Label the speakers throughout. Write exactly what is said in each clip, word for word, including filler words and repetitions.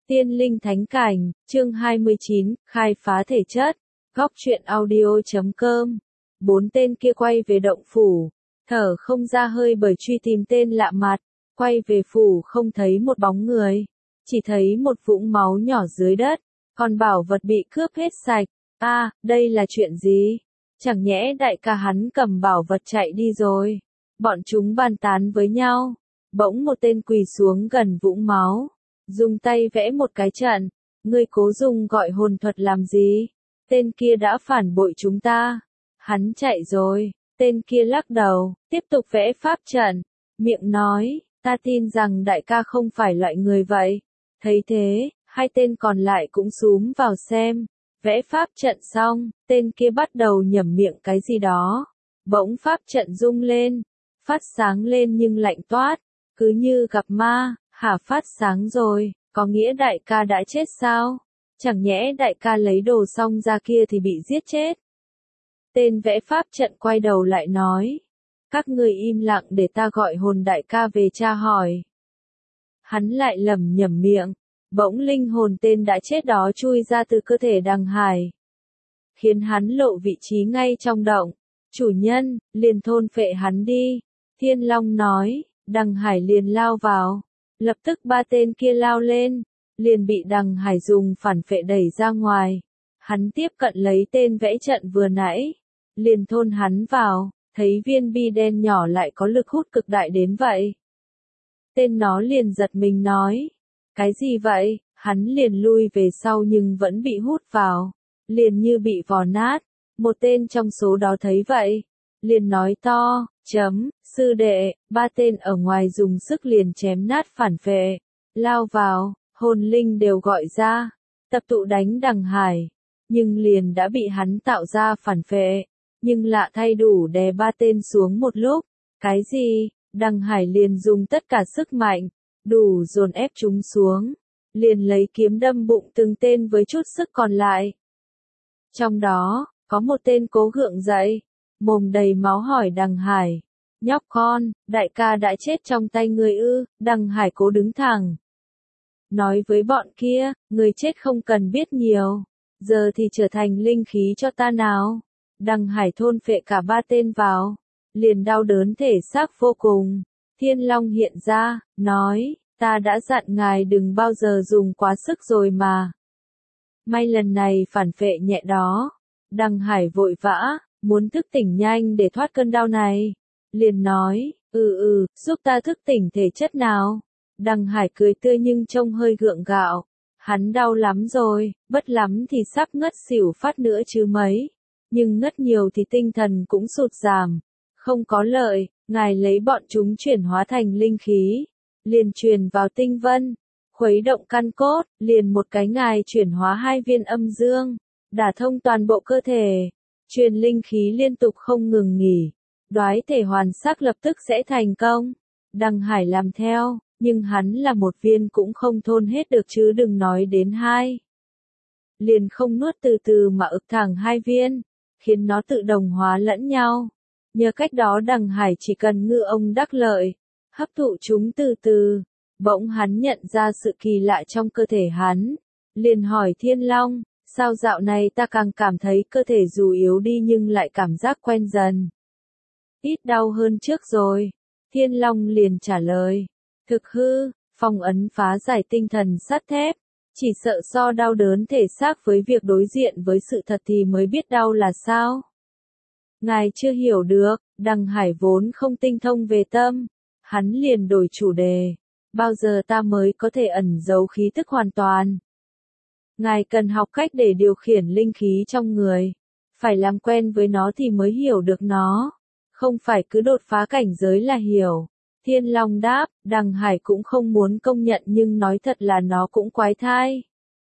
Speaker 1: Tiên linh thánh cảnh, chương hai mươi chín, khai phá thể chất, góc truyện audio chấm com. Bốn tên kia quay về động phủ, thở không ra hơi bởi truy tìm tên lạ mặt, quay về phủ không thấy một bóng người, chỉ thấy một vũng máu nhỏ dưới đất, còn bảo vật bị cướp hết sạch. A, à, đây là chuyện gì? Chẳng nhẽ đại ca hắn cầm bảo vật chạy đi rồi? Bọn chúng bàn tán với nhau, bỗng một tên quỳ xuống gần vũng máu, dùng tay vẽ một cái trận. Ngươi cố dùng gọi hồn thuật làm gì? Tên kia đã phản bội chúng ta. Hắn chạy rồi. Tên kia lắc đầu, tiếp tục vẽ pháp trận, miệng nói, ta tin rằng đại ca không phải loại người vậy. Thấy thế, hai tên còn lại cũng xúm vào xem. Vẽ pháp trận xong, tên kia bắt đầu nhẩm miệng cái gì đó. Bỗng pháp trận rung lên, phát sáng lên nhưng lạnh toát, cứ như gặp ma. Hả, phát sáng rồi, có nghĩa đại ca đã chết sao? Chẳng nhẽ đại ca lấy đồ xong ra kia thì bị giết chết? Tên vẽ pháp trận quay đầu lại nói, các người im lặng để ta gọi hồn đại ca về tra hỏi. Hắn lại lẩm nhẩm miệng, bỗng linh hồn tên đã chết đó chui ra từ cơ thể Đằng Hải, khiến hắn lộ vị trí ngay trong động. Chủ nhân, liền thôn phệ hắn đi. Thiên Long nói. Đằng Hải liền lao vào. Lập tức ba tên kia lao lên, liền bị Đằng Hải dùng phản phệ đẩy ra ngoài. Hắn tiếp cận lấy tên vẽ trận vừa nãy, liền thôn hắn vào, thấy viên bi đen nhỏ lại có lực hút cực đại đến vậy. Tên nó liền giật mình nói, cái gì vậy? Hắn liền lui về sau nhưng vẫn bị hút vào, liền như bị vò nát. Một tên trong số đó thấy vậy, liền nói to, chấm, sư đệ. Ba tên ở ngoài dùng sức liền chém nát phản phệ, lao vào, hồn linh đều gọi ra, tập tụ đánh Đằng Hải, nhưng liền đã bị hắn tạo ra phản phệ, nhưng lạ thay đủ đè ba tên xuống một lúc. Cái gì? Đằng Hải liền dùng tất cả sức mạnh, đủ dồn ép chúng xuống, liền lấy kiếm đâm bụng từng tên với chút sức còn lại. Trong đó, có một tên cố gượng dậy, mồm đầy máu hỏi Đằng Hải, nhóc con, đại ca đã chết trong tay ngươi ư? Đằng Hải cố đứng thẳng, nói với bọn kia, người chết không cần biết nhiều, giờ thì trở thành linh khí cho ta nào. Đằng Hải thôn phệ cả ba tên vào, liền đau đớn thể xác vô cùng. Thiên Long hiện ra, nói, ta đã dặn ngài đừng bao giờ dùng quá sức rồi mà. May lần này phản phệ nhẹ đó. Đằng Hải vội vã, muốn thức tỉnh nhanh để thoát cơn đau này. Liền nói, ừ ừ, giúp ta thức tỉnh thể chất nào. Đằng Hải cười tươi nhưng trông hơi gượng gạo. Hắn đau lắm rồi, bất lắm thì sắp ngất xỉu phát nữa chứ mấy. Nhưng ngất nhiều thì tinh thần cũng sụt giảm. Không có lợi, ngài lấy bọn chúng chuyển hóa thành linh khí. Liền truyền vào tinh vân, khuấy động căn cốt, liền một cái ngài chuyển hóa hai viên âm dương, đả thông toàn bộ cơ thể. Truyền linh khí liên tục không ngừng nghỉ. Đoái thể hoàn sắc lập tức sẽ thành công. Đằng Hải làm theo, nhưng hắn là một viên cũng không thôn hết được chứ đừng nói đến hai. Liền không nuốt từ từ mà ực thẳng hai viên, khiến nó tự đồng hóa lẫn nhau. Nhờ cách đó Đằng Hải chỉ cần ngư ông đắc lợi, hấp thụ chúng từ từ. Bỗng hắn nhận ra sự kỳ lạ trong cơ thể hắn, liền hỏi Thiên Long, sao dạo này ta càng cảm thấy cơ thể dù yếu đi nhưng lại cảm giác quen dần. Ít đau hơn trước rồi. Thiên Long liền trả lời, thực hư, phong ấn phá giải tinh thần sắt thép, chỉ sợ so đau đớn thể xác với việc đối diện với sự thật thì mới biết đau là sao. Ngài chưa hiểu được. Đằng Hải vốn không tinh thông về tâm, hắn liền đổi chủ đề, bao giờ ta mới có thể ẩn giấu khí thức hoàn toàn? Ngài cần học cách để điều khiển linh khí trong người, phải làm quen với nó thì mới hiểu được nó, không phải cứ đột phá cảnh giới là hiểu. Thiên Long đáp, Đằng Hải cũng không muốn công nhận nhưng nói thật là nó cũng quái thai.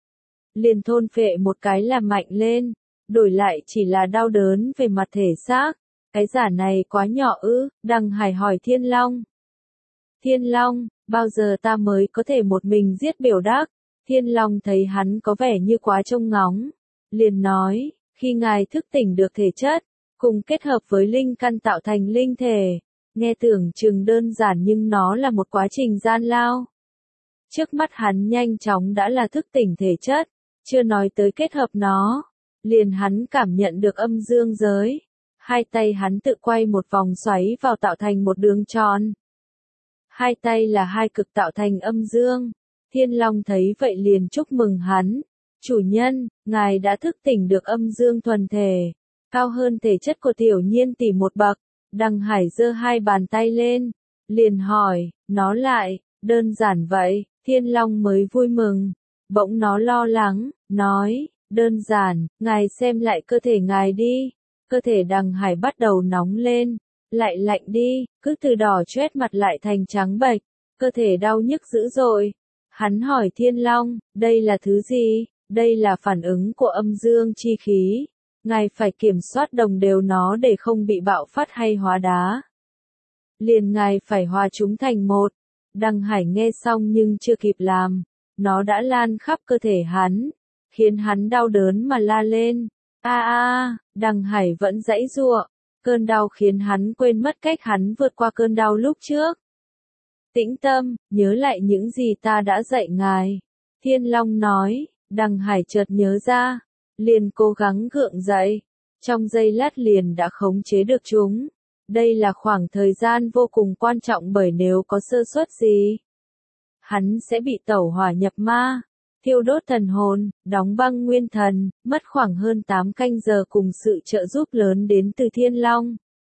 Speaker 1: Liền thôn phệ một cái là mạnh lên, đổi lại chỉ là đau đớn về mặt thể xác. Cái giả này quá nhỏ ư? Đằng Hải hỏi Thiên Long. Thiên Long, bao giờ ta mới có thể một mình giết Biểu Đắc? Thiên Long thấy hắn có vẻ như quá trông ngóng, liền nói, khi ngài thức tỉnh được thể chất, cùng kết hợp với linh căn tạo thành linh thể, nghe tưởng chừng đơn giản nhưng nó là một quá trình gian lao. Trước mắt hắn nhanh chóng đã là thức tỉnh thể chất, chưa nói tới kết hợp nó, liền hắn cảm nhận được âm dương giới. Hai tay hắn tự quay một vòng xoáy vào tạo thành một đường tròn. Hai tay là hai cực tạo thành âm dương. Thiên Long thấy vậy liền chúc mừng hắn. Chủ nhân, ngài đã thức tỉnh được âm dương thuần thể, cao hơn thể chất của tiểu nhiên tỷ một bậc. Đằng Hải giơ hai bàn tay lên, liền hỏi, nó lại, đơn giản vậy, Thiên Long mới vui mừng. Bỗng nó lo lắng, nói, đơn giản, ngài xem lại cơ thể ngài đi. Cơ thể Đằng Hải bắt đầu nóng lên, lại lạnh đi, cứ từ đỏ chót mặt lại thành trắng bệch, cơ thể đau nhức dữ dội. Hắn hỏi Thiên Long, đây là thứ gì? Đây là phản ứng của âm dương chi khí. Ngài phải kiểm soát đồng đều nó để không bị bạo phát hay hóa đá. Liền ngài phải hòa chúng thành một. Đằng Hải nghe xong nhưng chưa kịp làm, nó đã lan khắp cơ thể hắn, khiến hắn đau đớn mà la lên. A a, Đằng Hải vẫn giãy giụa, cơn đau khiến hắn quên mất cách hắn vượt qua cơn đau lúc trước. Tĩnh tâm, nhớ lại những gì ta đã dạy ngài. Thiên Long nói. Đằng Hải chợt nhớ ra, liền cố gắng gượng dậy, trong giây lát liền đã khống chế được chúng. Đây là khoảng thời gian vô cùng quan trọng bởi nếu có sơ suất gì, hắn sẽ bị tẩu hỏa nhập ma, thiêu đốt thần hồn, đóng băng nguyên thần, mất khoảng hơn tám canh giờ cùng sự trợ giúp lớn đến từ Thiên Long.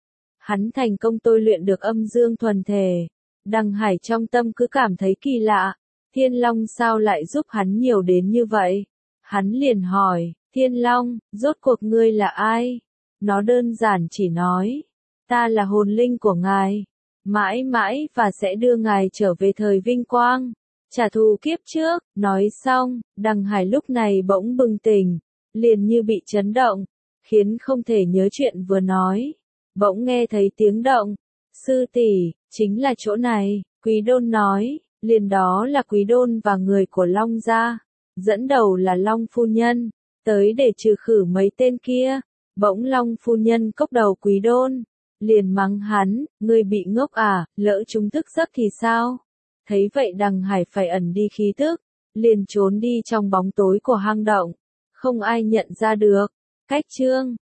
Speaker 1: Hắn thành công tôi luyện được âm dương thuần thể. Đằng Hải trong tâm cứ cảm thấy kỳ lạ. Thiên Long sao lại giúp hắn nhiều đến như vậy? Hắn liền hỏi, Thiên Long, rốt cuộc ngươi là ai? Nó đơn giản chỉ nói, ta là hồn linh của ngài, mãi mãi và sẽ đưa ngài trở về thời vinh quang, trả thù kiếp trước. Nói xong, Đằng Hải lúc này bỗng bừng tỉnh, liền như bị chấn động, khiến không thể nhớ chuyện vừa nói. Bỗng nghe thấy tiếng động, sư tỷ, chính là chỗ này, Quý Đôn nói. Liền đó là Quý Đôn và người của Long gia, dẫn đầu là Long phu nhân, tới để trừ khử mấy tên kia. Bỗng Long phu nhân cốc đầu Quý Đôn, liền mắng hắn, ngươi bị ngốc à, lỡ chúng thức giấc thì sao? Thấy vậy Đằng Hải phải ẩn đi khí tức, liền trốn đi trong bóng tối của hang động, không ai nhận ra được. Cách chương